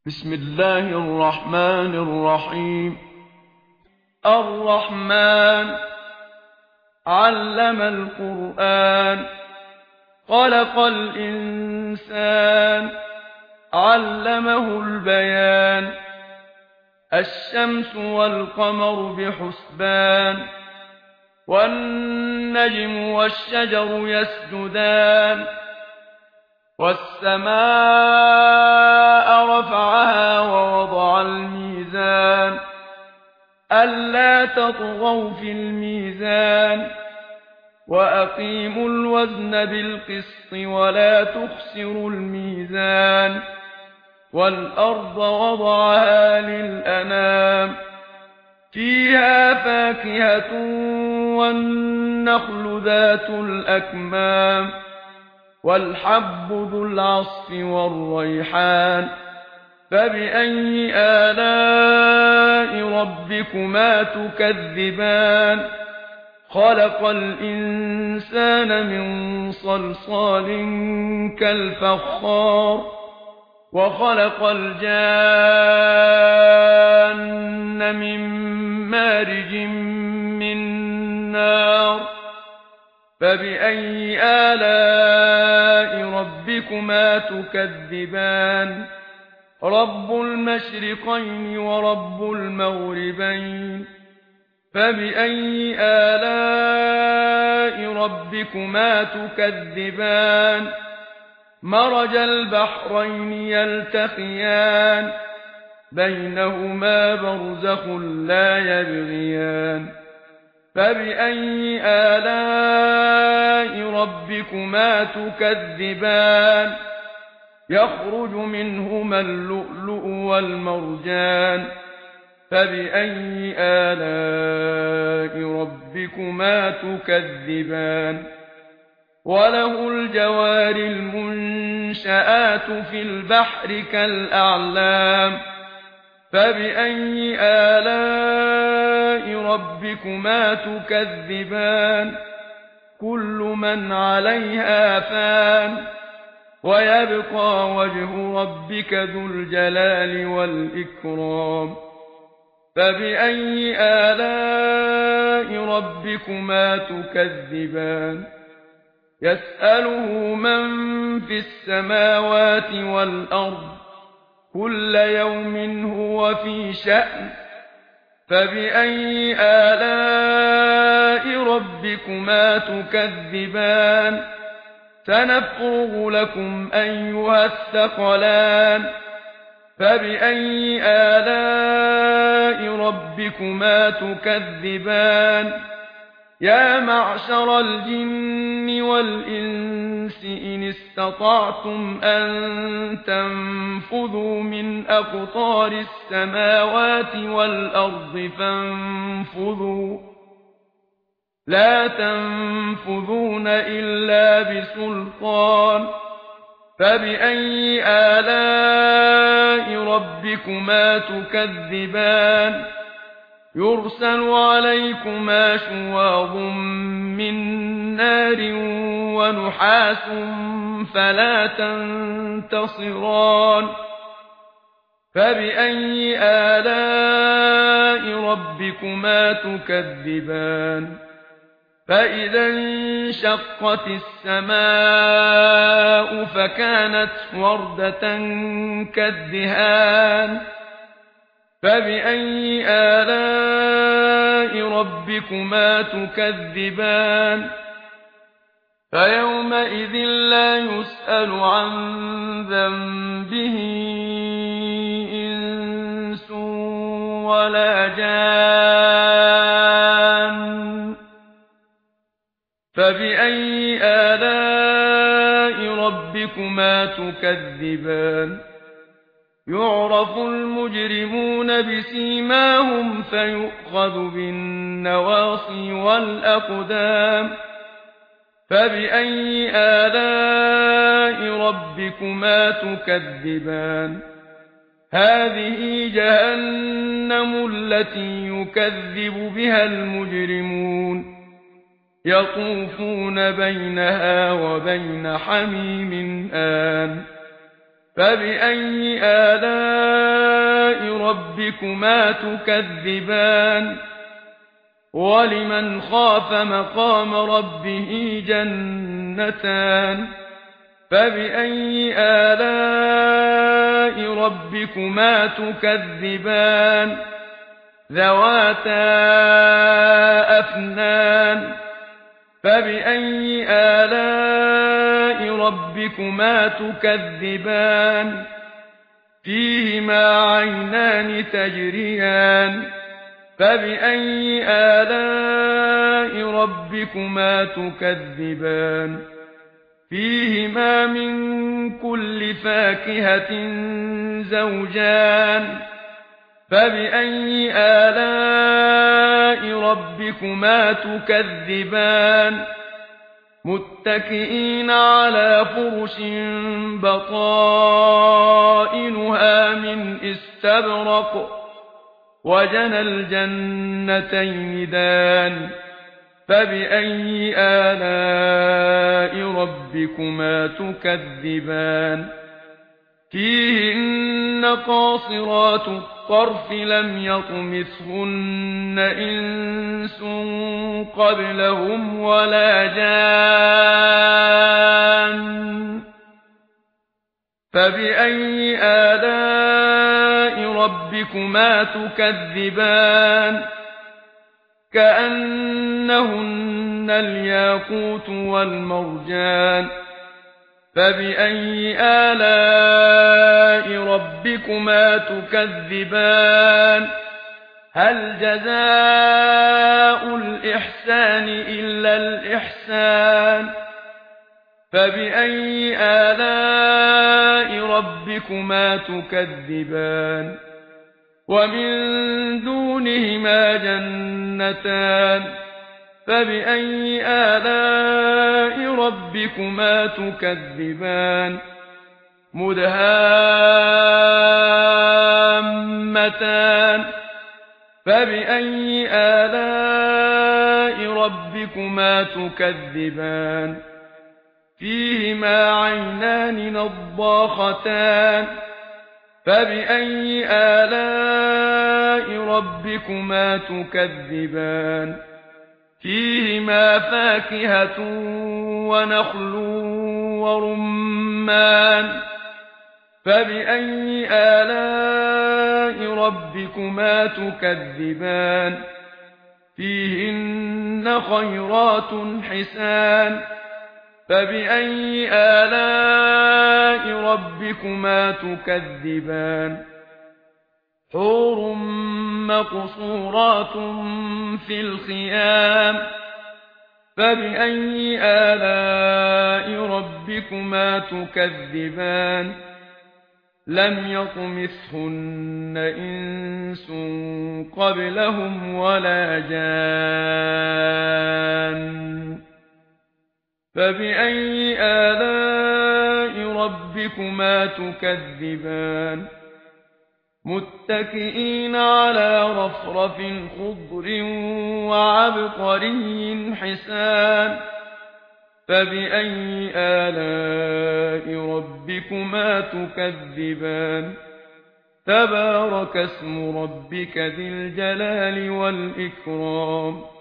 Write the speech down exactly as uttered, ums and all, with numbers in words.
بسم الله الرحمن الرحيم. الرحمن علم القرآن خلق الإنسان علمه البيان الشمس والقمر بحسبان والنجم والشجر يسجدان والسماء رفعها ووضع الميزان ألا تطغوا في الميزان وأقيموا الوزن بالقسط ولا تخسروا الميزان والأرض وضعها للأنام فيها فاكهة والنخل ذات الأكمام والحب ذو العصف والريحان فبأي آلاء ربكما تكذبان خلق الإنسان من صلصال كالفخار وخلق الجان من مارج من نار فبأي آلاء ربكما تكذبان رب المشرقين ورب المغربين فبأي آلاء ربكما تكذبان مرج البحرين يلتقيان بينهما برزخ لا يبغيان فبأي آلاء ربكما تكذبان يخرج منهما اللؤلؤ والمرجان فبأي آلاء ربكما تكذبان وله الجوار المنشآت في البحر كالأعلام فبأي آلاء ربكما تكذبان كل من عليها فان ويبقى وجه ربك ذو الجلال والإكرام فبأي آلاء ربكما تكذبان يسأله من في السماوات والأرض كل يوم هو في شأن فبأي آلاء ربكما تكذبان سنفرغ لكم أيها الثقلان فبأي آلاء ربكما تكذبان يا معشر الجن والإنس إن استطعتم أن تنفذوا من أقطار السماوات والأرض فانفذوا لا تنفذون إلا بسلطان فبأي آلاء ربكما تكذبان يرسل عليكما شواظ من نار ونحاس فلا تنتصران فبأي آلاء ربكما تكذبان فإذا انشقت السماء فكانت وردة كالدهان فبأي آلاء ربكما تكذبان فيومئذ لا يسأل عن ذنبه إنس ولا جان فبأي آلاء ربكما تكذبان يعرف المجرمون بسيماهم فيؤخذ بالنواصي والأقدام فبأي آلاء ربكما تكذبان هذه جهنم التي يكذب بها المجرمون يطوفون بينها وبين حميم آن فبأي آلاء ربكما تكذبان ولمن خاف مقام ربه جنتان فبأي آلاء ربكما تكذبان ذواتا أفنان فبأي آلاء ربكما تكذبان فيهما عينان تجريان فبأي آلاء ربكما تكذبان فيهما من كل فاكهة زوجان فبأي آلاء ربكما تكذبان متكئين على فرش بطائنها من استبرق وجنى الجنتين دان فبأي آلاء ربكما تكذبان فيهن قاصرات الطرف لم يطمثهن إنس قبلهم ولا جان فبأي آلاء ربكما تكذبان كأنهن الياقوت والمرجان فبأي آلاء ربكما تكذبان هل جزاء الإحسان إلا الإحسان فبأي آلاء ربكما تكذبان ومن دونهما جنتان فبأي آلاء ربكما تكذبان مدهامتان فبأي آلاء ربكما تكذبان فيهما عينان نضاختان فبأي آلاء ربكما تكذبان فيهما فاكهة ونخل ورمان فبأي آلاء ربكما تكذبان فيهن خيرات حسان فبأي آلاء ربكما تكذبان حور مقصورات في الخيام فبأي آلاء ربكما تكذبان لم يطمثهن إنس قبلهم ولا جان فبأي آلاء ربكما تكذبان متكئين على رفرف خضر وعبقري حسان فبأي آلاء ربكما تكذبان تبارك اسم ربك ذي الجلال والإكرام